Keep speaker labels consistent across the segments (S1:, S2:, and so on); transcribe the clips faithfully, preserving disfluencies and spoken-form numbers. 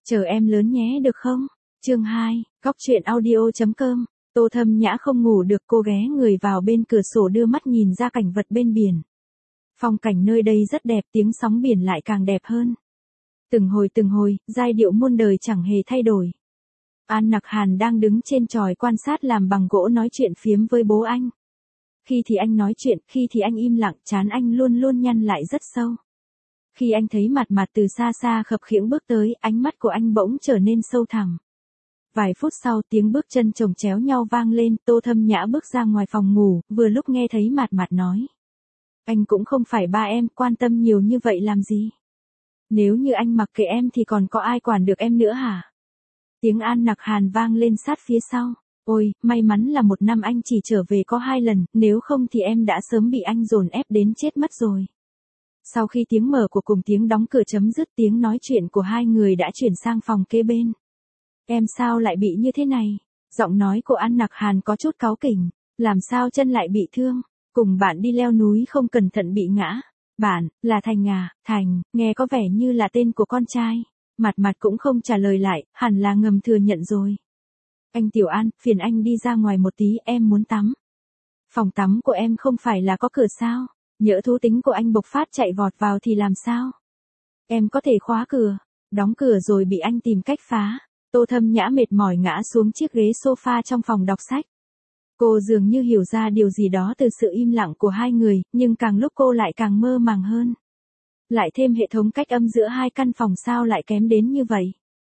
S1: Chờ em lớn nhé được không? Chương hai, Góc truyện audio.com. Tô Thâm Nhã không ngủ được, cô ghé người vào bên cửa sổ đưa mắt nhìn ra cảnh vật bên biển. Phong cảnh nơi đây rất đẹp, tiếng sóng biển lại càng đẹp hơn. Từng hồi từng hồi, giai điệu muôn đời chẳng hề thay đổi. An Nặc Hàn đang đứng trên chòi quan sát làm bằng gỗ nói chuyện phiếm với bố anh. Khi thì anh nói chuyện, khi thì anh im lặng, trán anh luôn luôn nhăn lại rất sâu. Khi anh thấy Mạt Mạt từ xa xa khập khiễng bước tới, ánh mắt của anh bỗng trở nên sâu thẳm. Vài phút sau, tiếng bước chân chồng chéo nhau vang lên, Tô Thâm Nhã bước ra ngoài phòng ngủ, vừa lúc nghe thấy Mạt Mạt nói. Anh cũng không phải ba em, quan tâm nhiều như vậy làm gì? Nếu như anh mặc kệ em thì còn có ai quản được em nữa hả? Tiếng An Nặc Hàn vang lên sát phía sau. Ôi, may mắn là một năm anh chỉ trở về có hai lần, nếu không thì em đã sớm bị anh dồn ép đến chết mất rồi. Sau khi tiếng mở của cùng tiếng đóng cửa chấm dứt, tiếng nói chuyện của hai người đã chuyển sang phòng kế bên. Em sao lại bị như thế này? Giọng nói của An Nặc Hàn có chút cáu kỉnh. Làm sao chân lại bị thương? Cùng bạn đi leo núi không cẩn thận bị ngã. Bạn, là Thành à? Thành, nghe có vẻ như là tên của con trai. Mạt Mạt cũng không trả lời lại, hẳn là ngầm thừa nhận rồi. Anh Tiểu An, phiền anh đi ra ngoài một tí, em muốn tắm. Phòng tắm của em không phải là có cửa sao? Nhỡ thú tính của anh bộc phát chạy vọt vào thì làm sao? Em có thể khóa cửa, đóng cửa rồi bị anh tìm cách phá. Tô Thâm Nhã mệt mỏi ngã xuống chiếc ghế sofa trong phòng đọc sách. Cô dường như hiểu ra điều gì đó từ sự im lặng của hai người, nhưng càng lúc cô lại càng mơ màng hơn. Lại thêm hệ thống cách âm giữa hai căn phòng sao lại kém đến như vậy.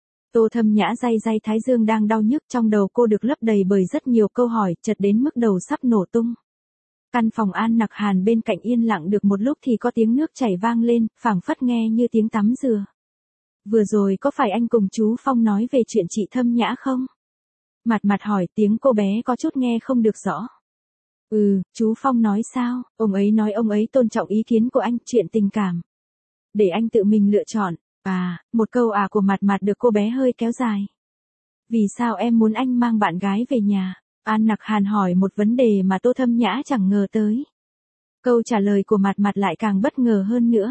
S1: Tô Thâm Nhã day day thái dương đang đau nhức, trong đầu cô được lấp đầy bởi rất nhiều câu hỏi, chợt đến mức đầu sắp nổ tung. Căn phòng An Nặc Hàn bên cạnh yên lặng được một lúc thì có tiếng nước chảy vang lên, phảng phất nghe như tiếng tắm dừa. Vừa rồi có phải anh cùng chú Phong nói về chuyện chị Thâm Nhã không? Mạt Mạt hỏi, tiếng cô bé có chút nghe không được rõ. Ừ, chú Phong nói sao? Ông ấy nói ông ấy tôn trọng ý kiến của anh, chuyện tình cảm. Để anh tự mình lựa chọn. À, một câu à của Mạt Mạt được cô bé hơi kéo dài. Vì sao em muốn anh mang bạn gái về nhà? An Nặc Hàn hỏi một vấn đề mà Tô Thâm Nhã chẳng ngờ tới. Câu trả lời của Mạt Mạt lại càng bất ngờ hơn nữa.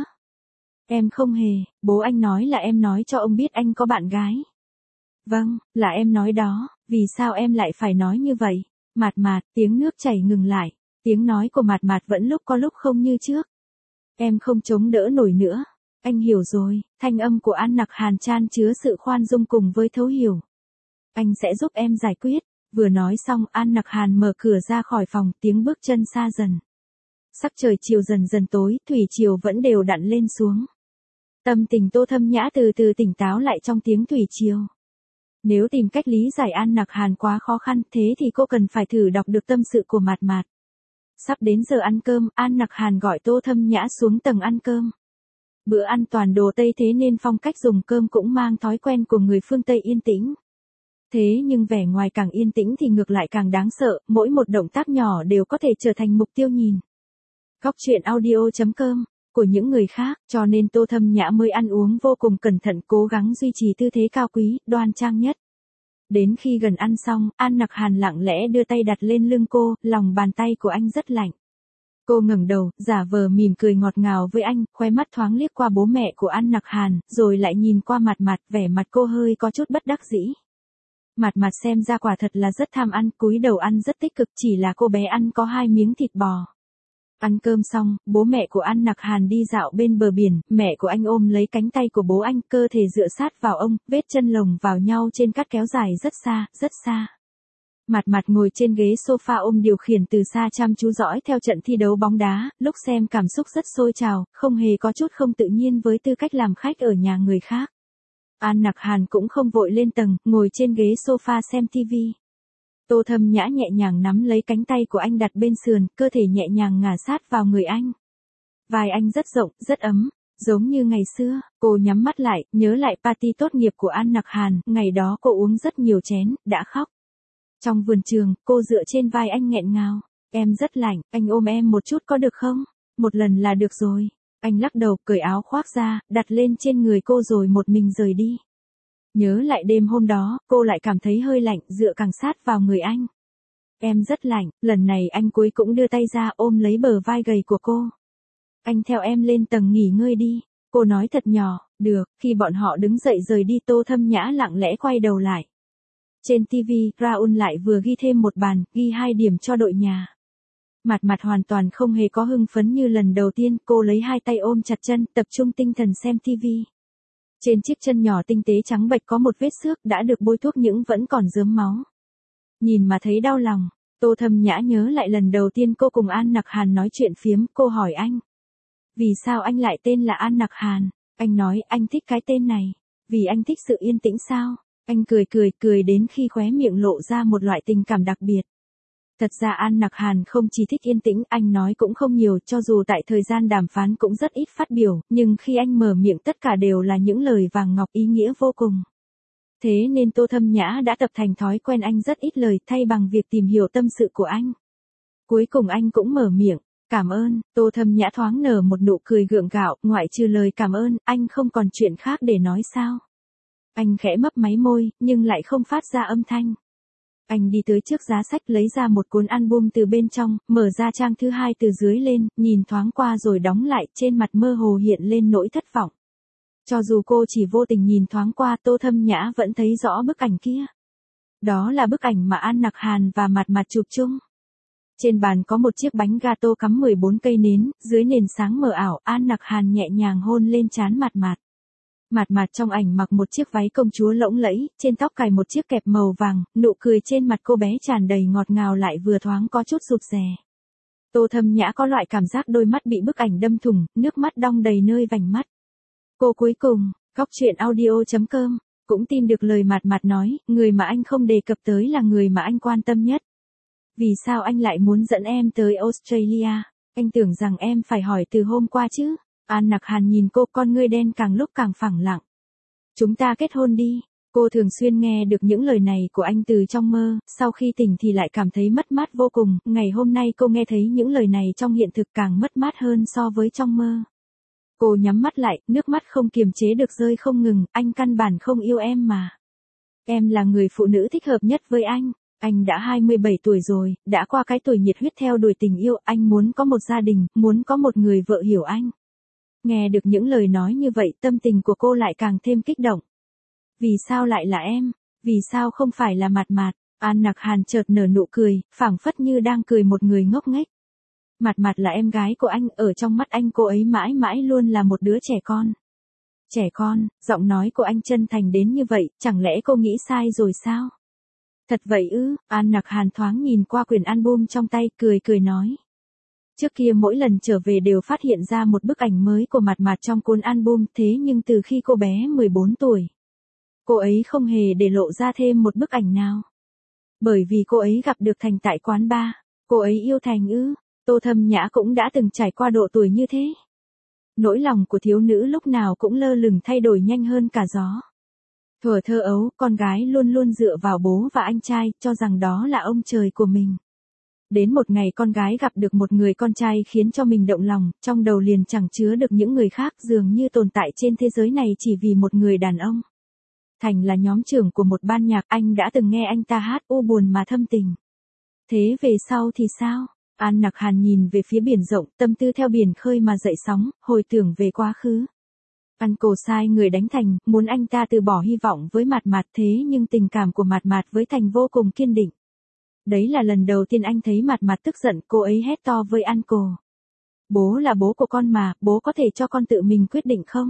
S1: Em không hề, bố anh nói là em nói cho ông biết anh có bạn gái. Vâng, là em nói đó, vì sao em lại phải nói như vậy? Mạt Mạt, tiếng nước chảy ngừng lại, tiếng nói của Mạt Mạt vẫn lúc có lúc không như trước. Em không chống đỡ nổi nữa. Anh hiểu rồi, thanh âm của An Nặc Hàn chan chứa sự khoan dung cùng với thấu hiểu. Anh sẽ giúp em giải quyết. Vừa nói xong, An Nặc Hàn mở cửa ra khỏi phòng, tiếng bước chân xa dần. Sắc trời chiều dần dần tối, thủy triều vẫn đều đặn lên xuống. Tâm tình Tô Thâm Nhã từ từ tỉnh táo lại trong tiếng thủy triều. Nếu tìm cách lý giải An Nặc Hàn quá khó khăn, thế thì cô cần phải thử đọc được tâm sự của Mạt Mạt. Sắp đến giờ ăn cơm, An Nặc Hàn gọi Tô Thâm Nhã xuống tầng ăn cơm. Bữa ăn toàn đồ Tây thế nên phong cách dùng cơm cũng mang thói quen của người phương Tây yên tĩnh. Thế nhưng vẻ ngoài càng yên tĩnh thì ngược lại càng đáng sợ, mỗi một động tác nhỏ đều có thể trở thành mục tiêu nhìn. Góc truyện audio.com của những người khác, cho nên Tô Thâm Nhã mới ăn uống vô cùng cẩn thận, cố gắng duy trì tư thế cao quý, đoan trang nhất. Đến khi gần ăn xong, An Nặc Hàn lặng lẽ đưa tay đặt lên lưng cô, lòng bàn tay của anh rất lạnh. Cô ngẩng đầu, giả vờ mỉm cười ngọt ngào với anh, khóe mắt thoáng liếc qua bố mẹ của An Nặc Hàn, rồi lại nhìn qua Mạt Mạt, vẻ mặt cô hơi có chút bất đắc dĩ. Mạt Mạt xem ra quả thật là rất tham ăn, cúi đầu ăn rất tích cực, chỉ là cô bé ăn có hai miếng thịt bò. Ăn cơm xong, bố mẹ của An Nặc Hàn đi dạo bên bờ biển, mẹ của anh ôm lấy cánh tay của bố anh, cơ thể dựa sát vào ông, vết chân lồng vào nhau trên cát kéo dài rất xa, rất xa. Mạt Mạt ngồi trên ghế sofa ôm điều khiển từ xa chăm chú dõi theo trận thi đấu bóng đá, lúc xem cảm xúc rất sôi trào, không hề có chút không tự nhiên với tư cách làm khách ở nhà người khác. An Nặc Hàn cũng không vội lên tầng, ngồi trên ghế sofa xem tivi. Tô Thâm Nhã nhẹ nhàng nắm lấy cánh tay của anh đặt bên sườn, cơ thể nhẹ nhàng ngả sát vào người anh. Vai anh rất rộng, rất ấm, giống như ngày xưa. Cô nhắm mắt lại, nhớ lại party tốt nghiệp của An Nặc Hàn, ngày đó cô uống rất nhiều chén, đã khóc. Trong vườn trường, cô dựa trên vai anh nghẹn ngào. Em rất lạnh, anh ôm em một chút có được không? Một lần là được rồi. Anh lắc đầu, cởi áo khoác ra, đặt lên trên người cô rồi một mình rời đi. Nhớ lại đêm hôm đó, cô lại cảm thấy hơi lạnh, dựa càng sát vào người anh. Em rất lạnh, lần này anh cuối cũng đưa tay ra ôm lấy bờ vai gầy của cô. Anh theo em lên tầng nghỉ ngơi đi. Cô nói thật nhỏ, được, khi bọn họ đứng dậy rời đi Tô Thâm Nhã lặng lẽ quay đầu lại. Trên ti vi, Raoul lại vừa ghi thêm một bàn, ghi hai điểm cho đội nhà. Mặt mặt hoàn toàn không hề có hưng phấn như lần đầu tiên, cô lấy hai tay ôm chặt chân, tập trung tinh thần xem ti vi. Trên chiếc chân nhỏ tinh tế trắng bệch có một vết xước đã được bôi thuốc nhưng vẫn còn rớm máu. Nhìn mà thấy đau lòng, Tô Thâm Nhã nhớ lại lần đầu tiên cô cùng An Nặc Hàn nói chuyện phiếm, cô hỏi anh. Vì sao anh lại tên là An Nặc Hàn? Anh nói anh thích cái tên này. Vì anh thích sự yên tĩnh sao? Anh cười cười cười đến khi khóe miệng lộ ra một loại tình cảm đặc biệt. Thật ra An Nặc Hàn không chỉ thích yên tĩnh, anh nói cũng không nhiều, cho dù tại thời gian đàm phán cũng rất ít phát biểu, nhưng khi anh mở miệng tất cả đều là những lời vàng ngọc ý nghĩa vô cùng. Thế nên Tô Thâm Nhã đã tập thành thói quen anh rất ít lời, thay bằng việc tìm hiểu tâm sự của anh. Cuối cùng anh cũng mở miệng, cảm ơn. Tô Thâm Nhã thoáng nở một nụ cười gượng gạo, ngoại trừ lời cảm ơn, anh không còn chuyện khác để nói sao? Anh khẽ mấp máy môi, nhưng lại không phát ra âm thanh. Anh đi tới trước giá sách lấy ra một cuốn album từ bên trong, mở ra trang thứ hai từ dưới lên, nhìn thoáng qua rồi đóng lại, trên mặt mơ hồ hiện lên nỗi thất vọng. Cho dù cô chỉ vô tình nhìn thoáng qua, Tô Thâm Nhã vẫn thấy rõ bức ảnh kia. Đó là bức ảnh mà An Nặc Hàn và Mặt Mặt chụp chung. Trên bàn có một chiếc bánh gato cắm mười bốn cây nến, dưới nền sáng mờ ảo, An Nặc Hàn nhẹ nhàng hôn lên trán Mặt Mặt. Mặt Mặt trong ảnh mặc một chiếc váy công chúa lộng lẫy, trên tóc cài một chiếc kẹp màu vàng, nụ cười trên mặt cô bé tràn đầy ngọt ngào lại vừa thoáng có chút rụt rè. Tô Thâm Nhã có loại cảm giác đôi mắt bị bức ảnh đâm thủng, nước mắt đong đầy nơi vành mắt. Cô cuối cùng, góc truyện audio chấm com, cũng tin được lời Mặt Mặt nói, người mà anh không đề cập tới là người mà anh quan tâm nhất. Vì sao anh lại muốn dẫn em tới Australia? Anh tưởng rằng em phải hỏi từ hôm qua chứ. An Nặc Hàn nhìn cô, con ngươi đen càng lúc càng phẳng lặng. Chúng ta kết hôn đi. Cô thường xuyên nghe được những lời này của anh từ trong mơ, sau khi tỉnh thì lại cảm thấy mất mát vô cùng. Ngày hôm nay cô nghe thấy những lời này trong hiện thực càng mất mát hơn so với trong mơ. Cô nhắm mắt lại, nước mắt không kiềm chế được rơi không ngừng, anh căn bản không yêu em mà. Em là người phụ nữ thích hợp nhất với anh. Anh đã hai mươi bảy tuổi rồi, đã qua cái tuổi nhiệt huyết theo đuổi tình yêu, anh muốn có một gia đình, muốn có một người vợ hiểu anh. Nghe được những lời nói như vậy, tâm tình của cô lại càng thêm kích động. Vì sao lại là em? Vì sao không phải là Mặt Mặt? An Nặc Hàn chợt nở nụ cười, phảng phất như đang cười một người ngốc nghếch. Mặt Mặt là em gái của anh, ở trong mắt anh cô ấy mãi mãi luôn là một đứa trẻ con. Trẻ con, giọng nói của anh chân thành đến như vậy, chẳng lẽ cô nghĩ sai rồi sao? Thật vậy ư? An Nặc Hàn thoáng nhìn qua quyển album trong tay, cười cười nói. Trước kia mỗi lần trở về đều phát hiện ra một bức ảnh mới của Mặt Mặt trong cuốn album, thế nhưng từ khi cô bé mười bốn tuổi, cô ấy không hề để lộ ra thêm một bức ảnh nào. Bởi vì cô ấy gặp được Thành tại quán bar, cô ấy yêu Thành ư? Tô Thâm Nhã cũng đã từng trải qua độ tuổi như thế. Nỗi lòng của thiếu nữ lúc nào cũng lơ lửng thay đổi nhanh hơn cả gió. Thuở thơ ấu, con gái luôn luôn dựa vào bố và anh trai, cho rằng đó là ông trời của mình. Đến một ngày con gái gặp được một người con trai khiến cho mình động lòng, trong đầu liền chẳng chứa được những người khác, dường như tồn tại trên thế giới này chỉ vì một người đàn ông. Thành là nhóm trưởng của một ban nhạc, anh đã từng nghe anh ta hát u buồn mà thâm tình. Thế về sau thì sao? An Nặc Hàn nhìn về phía biển rộng, tâm tư theo biển khơi mà dậy sóng, hồi tưởng về quá khứ. Anh cổ sai người đánh Thành, muốn anh ta từ bỏ hy vọng với Mặt Mặt, thế nhưng tình cảm của Mặt Mặt với Thành vô cùng kiên định. Đấy là lần đầu tiên anh thấy Mặt Mặt tức giận, cô ấy hét to với An Cổ. Bố là bố của con mà, bố có thể cho con tự mình quyết định không?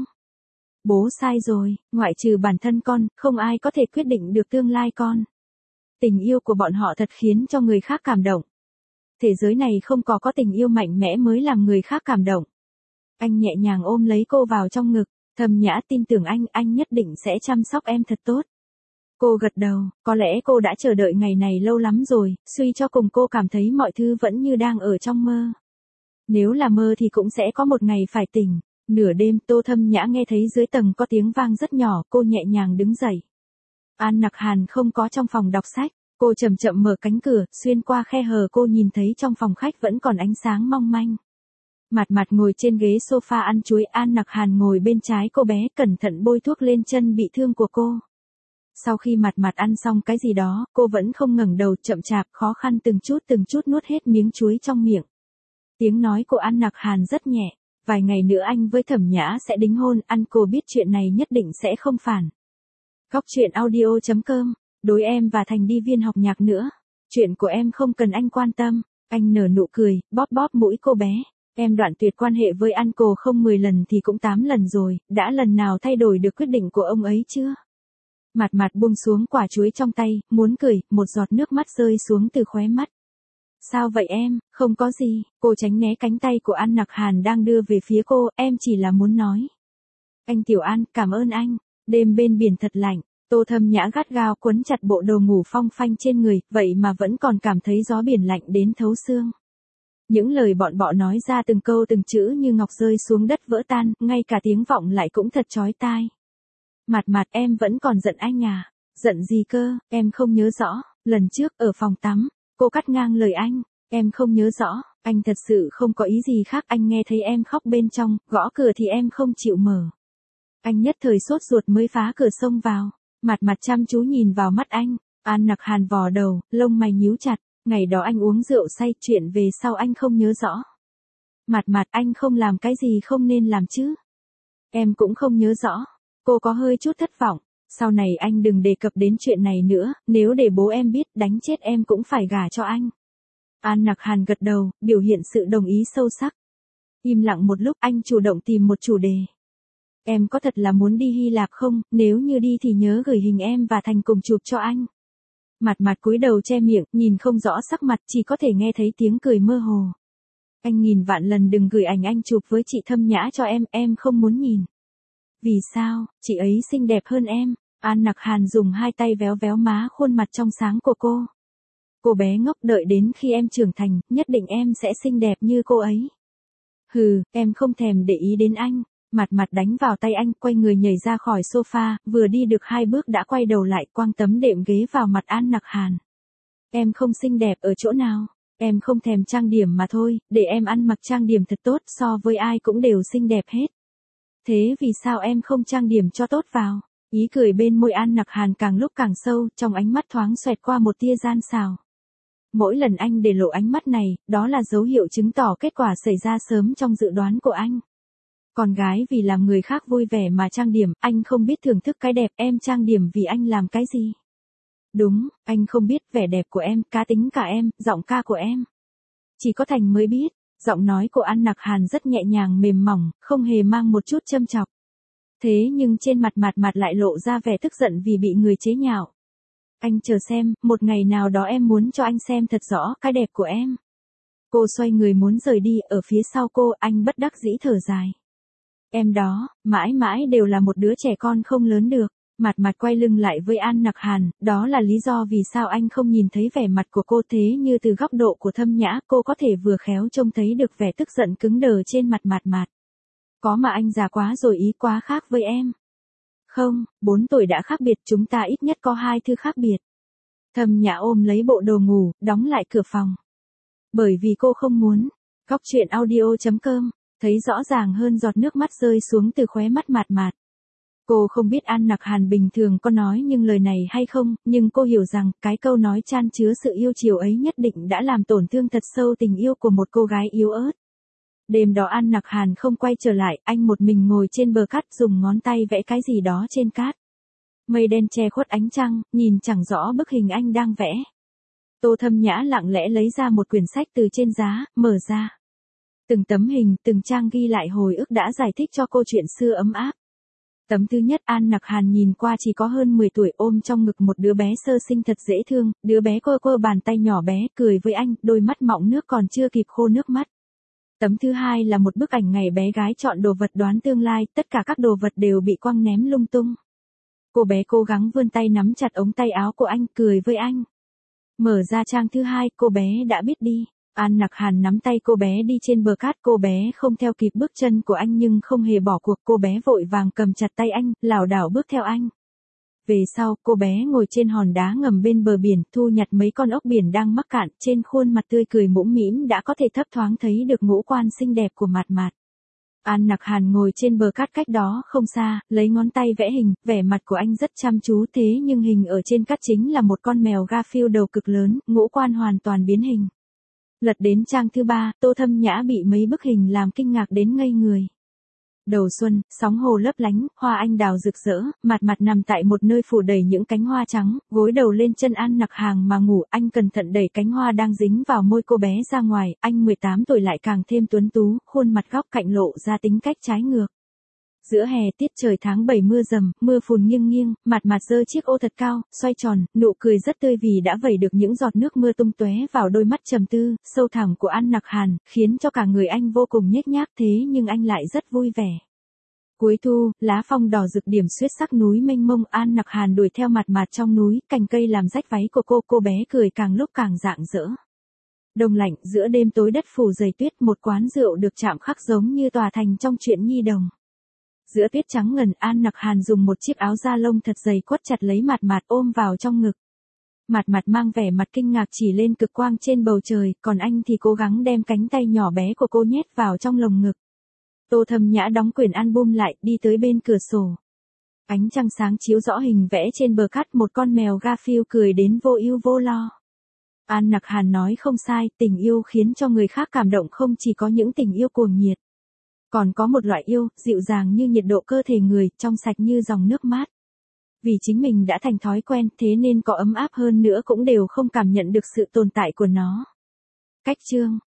S1: Bố sai rồi, ngoại trừ bản thân con, không ai có thể quyết định được tương lai con. Tình yêu của bọn họ thật khiến cho người khác cảm động. Thế giới này không có có tình yêu mạnh mẽ mới làm người khác cảm động. Anh nhẹ nhàng ôm lấy cô vào trong ngực, Thâm Nhã tin tưởng anh, anh nhất định sẽ chăm sóc em thật tốt. Cô gật đầu, có lẽ cô đã chờ đợi ngày này lâu lắm rồi, suy cho cùng cô cảm thấy mọi thứ vẫn như đang ở trong mơ. Nếu là mơ thì cũng sẽ có một ngày phải tỉnh. Nửa đêm, Tô Thâm Nhã nghe thấy dưới tầng có tiếng vang rất nhỏ, cô nhẹ nhàng đứng dậy. An Nặc Hàn không có trong phòng đọc sách, cô chậm chậm mở cánh cửa, xuyên qua khe hở cô nhìn thấy trong phòng khách vẫn còn ánh sáng mong manh. Mặt Mặt ngồi trên ghế sofa ăn chuối, An Nặc Hàn ngồi bên trái cô bé, cẩn thận bôi thuốc lên chân bị thương của cô. Sau khi Mặt Mặt ăn xong cái gì đó, cô vẫn không ngẩng đầu, chậm chạp, khó khăn từng chút từng chút nuốt hết miếng chuối trong miệng. Tiếng nói của An Nặc Hàn rất nhẹ. Vài ngày nữa anh với Thẩm Nhã sẽ đính hôn, Uncle biết chuyện này nhất định sẽ không phản. Góc truyện audio chấm com, đối em và Thành đi viên học nhạc nữa. Chuyện của em không cần anh quan tâm. Anh nở nụ cười, bóp bóp mũi cô bé. Em đoạn tuyệt quan hệ với Uncle không mười lần thì cũng tám lần rồi, đã lần nào thay đổi được quyết định của ông ấy chưa? Mặt mặt buông xuống quả chuối trong tay, muốn cười, một giọt nước mắt rơi xuống từ khóe mắt. Sao vậy em, không có gì, cô tránh né cánh tay của An Nặc Hàn đang đưa về phía cô, em chỉ là muốn nói. Anh Tiểu An, cảm ơn anh, đêm bên biển thật lạnh, Tô Thâm Nhã gắt gao quấn chặt bộ đồ ngủ phong phanh trên người, vậy mà vẫn còn cảm thấy gió biển lạnh đến thấu xương. Những lời bọn bọ nói ra từng câu từng chữ như ngọc rơi xuống đất vỡ tan, ngay cả tiếng vọng lại cũng thật chói tai. Mặt mặt em vẫn còn giận anh à, giận gì cơ, em không nhớ rõ, lần trước ở phòng tắm. Cô cắt ngang lời anh, em không nhớ rõ, anh thật sự không có ý gì khác, anh nghe thấy em khóc bên trong, gõ cửa thì em không chịu mở. Anh nhất thời sốt ruột mới phá cửa xông vào, mặt mặt chăm chú nhìn vào mắt anh, An Nặc Hàn vò đầu, lông mày nhíu chặt, ngày đó anh uống rượu say, chuyện về sau anh không nhớ rõ. Mặt mặt anh không làm cái gì không nên làm chứ. Em cũng không nhớ rõ, cô có hơi chút thất vọng. Sau này anh đừng đề cập đến chuyện này nữa, nếu để bố em biết đánh chết em cũng phải gả cho anh. An Nặc Hàn gật đầu, biểu hiện sự đồng ý sâu sắc. Im lặng một lúc anh chủ động tìm một chủ đề. Em có thật là muốn đi Hy Lạp không, nếu như đi thì nhớ gửi hình em và Thành cùng chụp cho anh. Mặt mặt cúi đầu che miệng, nhìn không rõ sắc mặt, chỉ có thể nghe thấy tiếng cười mơ hồ. Anh nghìn vạn lần đừng gửi ảnh anh chụp với chị Thâm Nhã cho em, em không muốn nhìn. Vì sao, chị ấy xinh đẹp hơn em. An Nặc Hàn dùng hai tay véo véo má khuôn mặt trong sáng của cô. Cô bé ngốc, đợi đến khi em trưởng thành, nhất định em sẽ xinh đẹp như cô ấy. Hừ, em không thèm để ý đến anh. Mặt mặt đánh vào tay anh, quay người nhảy ra khỏi sofa, vừa đi được hai bước đã quay đầu lại quăng tấm đệm ghế vào mặt An Nặc Hàn. Em không xinh đẹp ở chỗ nào, em không thèm trang điểm mà thôi, để em ăn mặc trang điểm thật tốt, so với ai cũng đều xinh đẹp hết. Thế vì sao em không trang điểm cho tốt vào? Ý cười bên môi An Nặc Hàn càng lúc càng sâu, trong ánh mắt thoáng xoẹt qua một tia gian xảo. Mỗi lần anh để lộ ánh mắt này, đó là dấu hiệu chứng tỏ kết quả xảy ra sớm trong dự đoán của anh. Con gái vì làm người khác vui vẻ mà trang điểm, anh không biết thưởng thức cái đẹp, em trang điểm vì anh làm cái gì? Đúng, anh không biết vẻ đẹp của em, cá tính cả em, giọng ca của em. Chỉ có Thành mới biết. Giọng nói của An Nặc Hàn rất nhẹ nhàng mềm mỏng, không hề mang một chút châm chọc. Thế nhưng trên mặt mặt mặt lại lộ ra vẻ tức giận vì bị người chế nhạo. Anh chờ xem, một ngày nào đó em muốn cho anh xem thật rõ cái đẹp của em. Cô xoay người muốn rời đi, ở phía sau cô, anh bất đắc dĩ thở dài. Em đó, mãi mãi đều là một đứa trẻ con không lớn được. Mặt mặt quay lưng lại với An Nặc Hàn, đó là lý do vì sao anh không nhìn thấy vẻ mặt của cô, thế như từ góc độ của Thâm Nhã, cô có thể vừa khéo trông thấy được vẻ tức giận cứng đờ trên mặt mặt mặt. Có mà anh già quá rồi, ý quá khác với em. Không, bốn tuổi đã khác biệt, chúng ta ít nhất có hai thứ khác biệt. Thâm Nhã ôm lấy bộ đồ ngủ, đóng lại cửa phòng. Bởi vì cô không muốn. Góc truyện audio chấm com, thấy rõ ràng hơn giọt nước mắt rơi xuống từ khóe mắt mặt mặt. Cô không biết An Nặc Hàn bình thường có nói những lời này hay không, nhưng cô hiểu rằng, cái câu nói chan chứa sự yêu chiều ấy nhất định đã làm tổn thương thật sâu tình yêu của một cô gái yếu ớt. Đêm đó An Nặc Hàn không quay trở lại, anh một mình ngồi trên bờ cát dùng ngón tay vẽ cái gì đó trên cát. Mây đen che khuất ánh trăng, nhìn chẳng rõ bức hình anh đang vẽ. Tô Thâm Nhã lặng lẽ lấy ra một quyển sách từ trên giá, mở ra. Từng tấm hình, từng trang ghi lại hồi ức đã giải thích cho cô chuyện xưa ấm áp. Tấm thứ nhất, An Nặc Hàn nhìn qua chỉ có hơn mười tuổi, ôm trong ngực một đứa bé sơ sinh thật dễ thương, đứa bé quơ quơ bàn tay nhỏ bé, cười với anh, đôi mắt mọng nước còn chưa kịp khô nước mắt. Tấm thứ hai là một bức ảnh ngày bé gái chọn đồ vật đoán tương lai, tất cả các đồ vật đều bị quăng ném lung tung. Cô bé cố gắng vươn tay nắm chặt ống tay áo của anh, cười với anh. Mở ra trang thứ hai, cô bé đã biết đi. An Nặc Hàn nắm tay cô bé đi trên bờ cát, cô bé không theo kịp bước chân của anh nhưng không hề bỏ cuộc, cô bé vội vàng cầm chặt tay anh, lảo đảo bước theo anh. Về sau, cô bé ngồi trên hòn đá ngầm bên bờ biển, thu nhặt mấy con ốc biển đang mắc cạn, trên khuôn mặt tươi cười mũm mĩm đã có thể thấp thoáng thấy được ngũ quan xinh đẹp của mặt mặt. An Nặc Hàn ngồi trên bờ cát cách đó không xa, lấy ngón tay vẽ hình, vẻ mặt của anh rất chăm chú, thế nhưng hình ở trên cát chính là một con mèo Garfield đầu cực lớn, ngũ quan hoàn toàn biến hình. Lật đến trang thứ ba, Tô Thâm Nhã bị mấy bức hình làm kinh ngạc đến ngây người. Đầu xuân, sóng hồ lấp lánh, hoa anh đào rực rỡ, mặt mặt nằm tại một nơi phủ đầy những cánh hoa trắng, gối đầu lên chân An Nặc Hàng mà ngủ, anh cẩn thận đẩy cánh hoa đang dính vào môi cô bé ra ngoài, anh mười tám tuổi lại càng thêm tuấn tú, khuôn mặt góc cạnh lộ ra tính cách trái ngược. Giữa hè tiết trời tháng bảy mưa rầm, mưa phùn nghiêng nghiêng, mặt mặt giơ chiếc ô thật cao, xoay tròn, nụ cười rất tươi vì đã vẩy được những giọt nước mưa tung tóe vào đôi mắt trầm tư, sâu thẳm của An Nặc Hàn, khiến cho cả người anh vô cùng nhếch nhác thế nhưng anh lại rất vui vẻ. Cuối thu, lá phong đỏ rực điểm xuyết sắc núi mênh mông, An Nặc Hàn đuổi theo mặt mặt trong núi, cành cây làm rách váy của cô, cô bé cười càng lúc càng rạng rỡ. Đông lạnh, giữa đêm tối đất phủ dày tuyết, một quán rượu được chạm khắc giống như tòa thành trong truyện nhi đồng. Giữa tuyết trắng ngần, An Nặc Hàn dùng một chiếc áo da lông thật dày quất chặt lấy mặt mặt ôm vào trong ngực. Mặt mặt mang vẻ mặt kinh ngạc chỉ lên cực quang trên bầu trời, còn anh thì cố gắng đem cánh tay nhỏ bé của cô nhét vào trong lồng ngực. Tô Thâm Nhã đóng quyển album lại, đi tới bên cửa sổ. Ánh trăng sáng chiếu rõ hình vẽ trên bờ cát, một con mèo Garfield cười đến vô ưu vô lo. An Nặc Hàn nói không sai, tình yêu khiến cho người khác cảm động không chỉ có những tình yêu cuồng nhiệt. Còn có một loại yêu, dịu dàng như nhiệt độ cơ thể người, trong sạch như dòng nước mát. Vì chính mình đã thành thói quen, thế nên có ấm áp hơn nữa cũng đều không cảm nhận được sự tồn tại của nó. Cách chương